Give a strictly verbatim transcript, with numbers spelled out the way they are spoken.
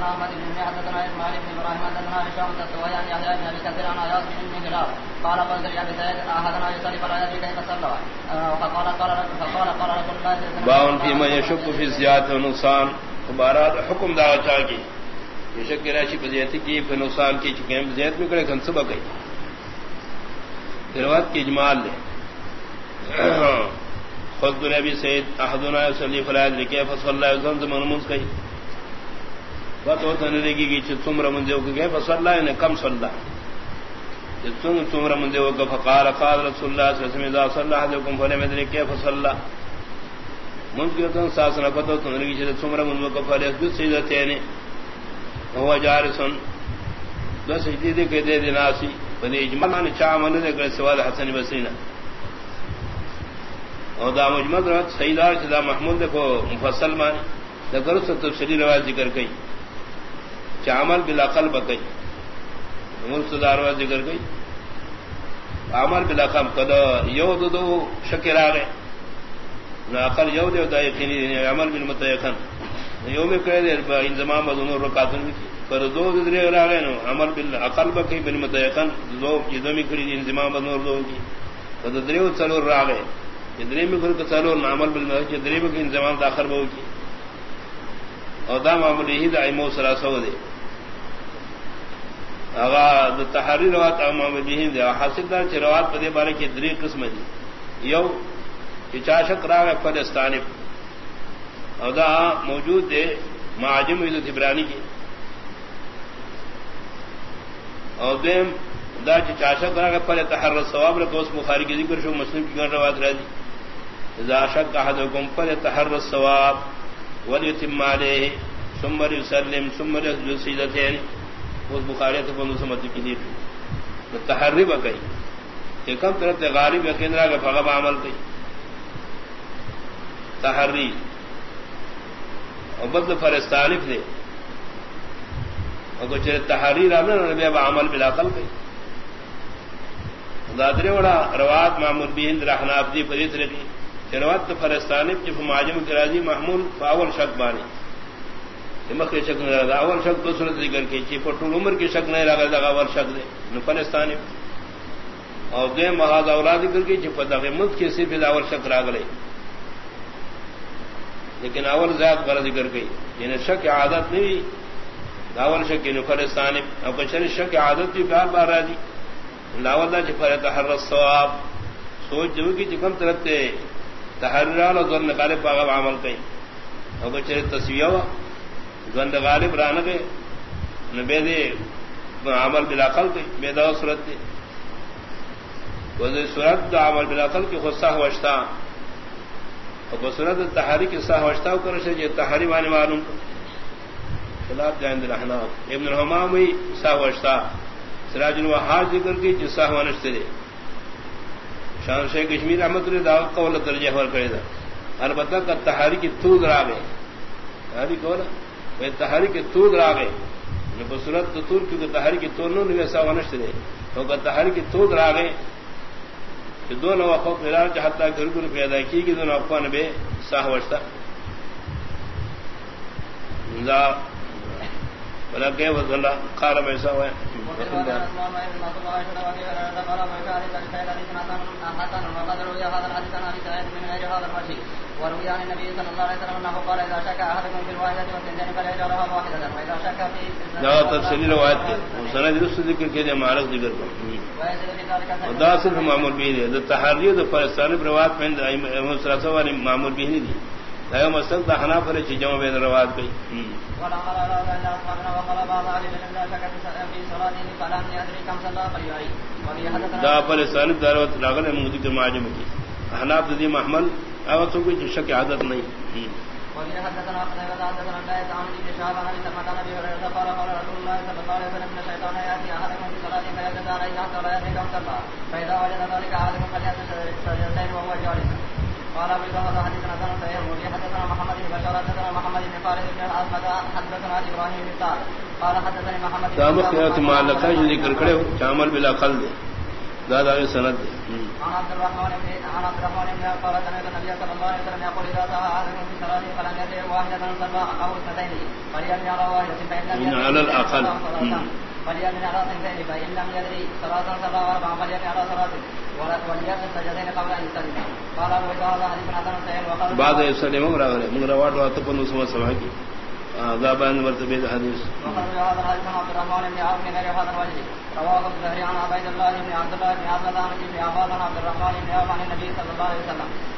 احمد بن حدثنا اسماعيل بن ابراهيم حدثنا هشام الدستوائي عن يحيى بن ابي كثير عن عياض بن هلال قال قلت لابي سعيد احدنا يصلي فلا يدري كيف صلى فقال قال فقال قال رسول الله صلى الله عليه وسلم باون فيما يشك في زيادة ونقصان مبارات حکم دا چا کی شک کی راشی فضیلت کی پھر نقصان کی چکے زیادت میں کرے کن سبق گئی روایت کی اجمال لے خود نبی سید احدنا یصلی فلا یدری کیف صلی وسلم منموز کئی بات ہوتا نہیں لگی کہ چمر منزے ہو گئے فصلی نے کم صلی چم چمر منزے ہو گئے فقال قال رسول اللہ صلی اللہ علیہ وسلم اذا صلی احدکم فلم یدری کیف صلی منز کے تو ساس نہ پتہ تو نہیں کہ چمر منزے کو فلے جو سجدتین هو جالس دو سجدے دے کے دے دیناسی بنی اجماع نے چا من نے کہ سوال حسن بصری نے اور دا مجمد رات سیدار چدا محمود کو مفصل مان ذکر سے تفصیلی روایت ذکر کئی عمل بالعقل بکئی مستدار روایت ذکر کئی عمل بالعقل قد یو دو دو شکر آگئے نہ عقل یو دے دا یقینی عمل بالمتیقن یو میں کہہ دے انضمام بدنور رکعتن پر دو درے آگئے نو عمل بالعقل بکئی بالمتیقن دو جدو میں کھڑی انضمام بدنور دو کی قد درے چلور آگئے جدرے میں کھڑی چلور عمل بالمتیقن جدرے میں انضمام داخر بہو کی اور دا معمولی ہی دا ایمو سراسو دے اغا تحریر روات امام بہین دے حاصل دار چھ روات پدے بارے کی دری قسم دی یو کہ چاشک راگ فلسطانی او دا موجود دے معاجم ویدو تبرانی کی او دیم دا چھ چاشک راگ فل تحرر الصواب رکو اس بخاری کی ذکر شو مسلم کی گن روات را دی اذا شک احدکم فل تحرر الصواب ولیتم علیہ ثم یسلم ثم یسجد سجدتین اس بخاری تو بندو سمجھ کی دی تحری بکئی کہ کم طرف غالب یقین را کہ فغب عمل کی تحری اور بدل فرستانف دے اور کچھ تحری رہنا نبی اب عمل بالعقل کی دادرے وڑا روات معمول بہند رحناف دی پریت رکی روات فرستانف جب معجم کی راضی محمول فاول شک بانی مکھ شک نہ رہا اول شک تو صورت ذکر کی چی پٹول عمر کی شک نہیں رہا لگا اول شک دے نو فلسطانی اور دے محاذ اولاد ذکر کی چی پتہ مت کی صرف اول شک را گئے لیکن اول ذات پر ذکر کی یعنی شک عادت نہیں اول شک نو فلسطانی اور کچھ شک عادت بھی بار بار راضی لاول دا چ پر تحرر الصواب سوچ جو کی کم طرف تے تحرر اور ظن غالب باغ عمل کئی اور کچھ تسویہ گند غالب ران کے نبے دے عمل بالعقل کے بیدا صورت دے وہ صورت دا عمل بالعقل کی خصہ وشتا اور صورت تحریک صح وشتا کر سے یہ تحری معنی معلوم خلاف جائند رہنا ابن الحمام وی صح وشتا سراج الوہاب ذکر کی جو صح ونشتے دے شان شیخ کشمیر احمد نے دعوت قول ترجیح ور کرے دا البتہ کا تحریک تو درا گئے تحریک کولا وہ تحریک تود را گئے بصورت تور کی تحریک تور نو ویسا ونشت دے تو کہ تحریک تود را گئے کہ دو نو وقت قرار کے حتی گھر گھر پیدا کی کہ دونوں اقوان بے ساہ وشتا دا بلا کہ وہ اللہ قال ایسا ہوا ہے وروي عن النبي صلى الله عليه وسلم انه قال اذا شك احدكم في الواحده والثنتين فليجعلها واحده واذا شك في لا تفصيل روایت مسند رسول ذکر کے معرض ذکر کو دا صرف معمول بھی ہے تحریر د فرستان روایت میں ائمہ ثلاثہ والی معمول بھی نہیں دی لا مسند دا حنا پر چیزوں میں روایت کی ولا قال لا اله الا الله وقال بعض اهل العلم لا شك في صلاته فلم يدري كم صلى فليعيد دا فرستان دعوت لاغل مودی کے معجم کی احناف دی محمل او تو کوئی شک عادت نہیں وقال حدثنا قتيبة حدثنا لا يتعامل بن شهاب عن ابي سلمة عن ابي هريرة قال قال رسول الله صلى الله عليه وسلم ان الشيطان ياتي احدكم في صلاته فيجد عليه حتى لا يدري كم صلى فاذا وجد ذلك احدكم فليسجد سجدتين وهو جالس قال ابو داود حدثنا سنة صحيح وفي حدثنا محمد بن بشار حدثنا محمد بن فارس بن احمد حدثنا ابراهيم بن سعد قال حدثني محمد بن تمام قياس معلقہ ذکر کرے چامل بلا قلب دادا سند عن عبد الرحمن بن عن عبد الرحمن بن قال سمعت النبي صلى الله عليه وسلم يقول اذا سعى احدكم في صلاه فلم يدع واحده صلى او اثنتين فليمن على واحده فان على الاقل فليمن على اثنتين فان لم يدري صلاه صلى اربعا فليمن على صلاه وليمن سجدين قبل ان يسلم قال ابو هريره حديث حسن صحيح وقال بعد يسلم امر من رواه وتقن سما سماكي ذابان مرتبه الحديث وقال هذا الحديث عن عبد الرحمن بن عوف بن هذا الوجه رواه الزهري عن عبيد الله بن عبد الله بن عبد الله بن عباس عن عبد الرحمن بن عوف عن النبي صلى الله عليه وسلم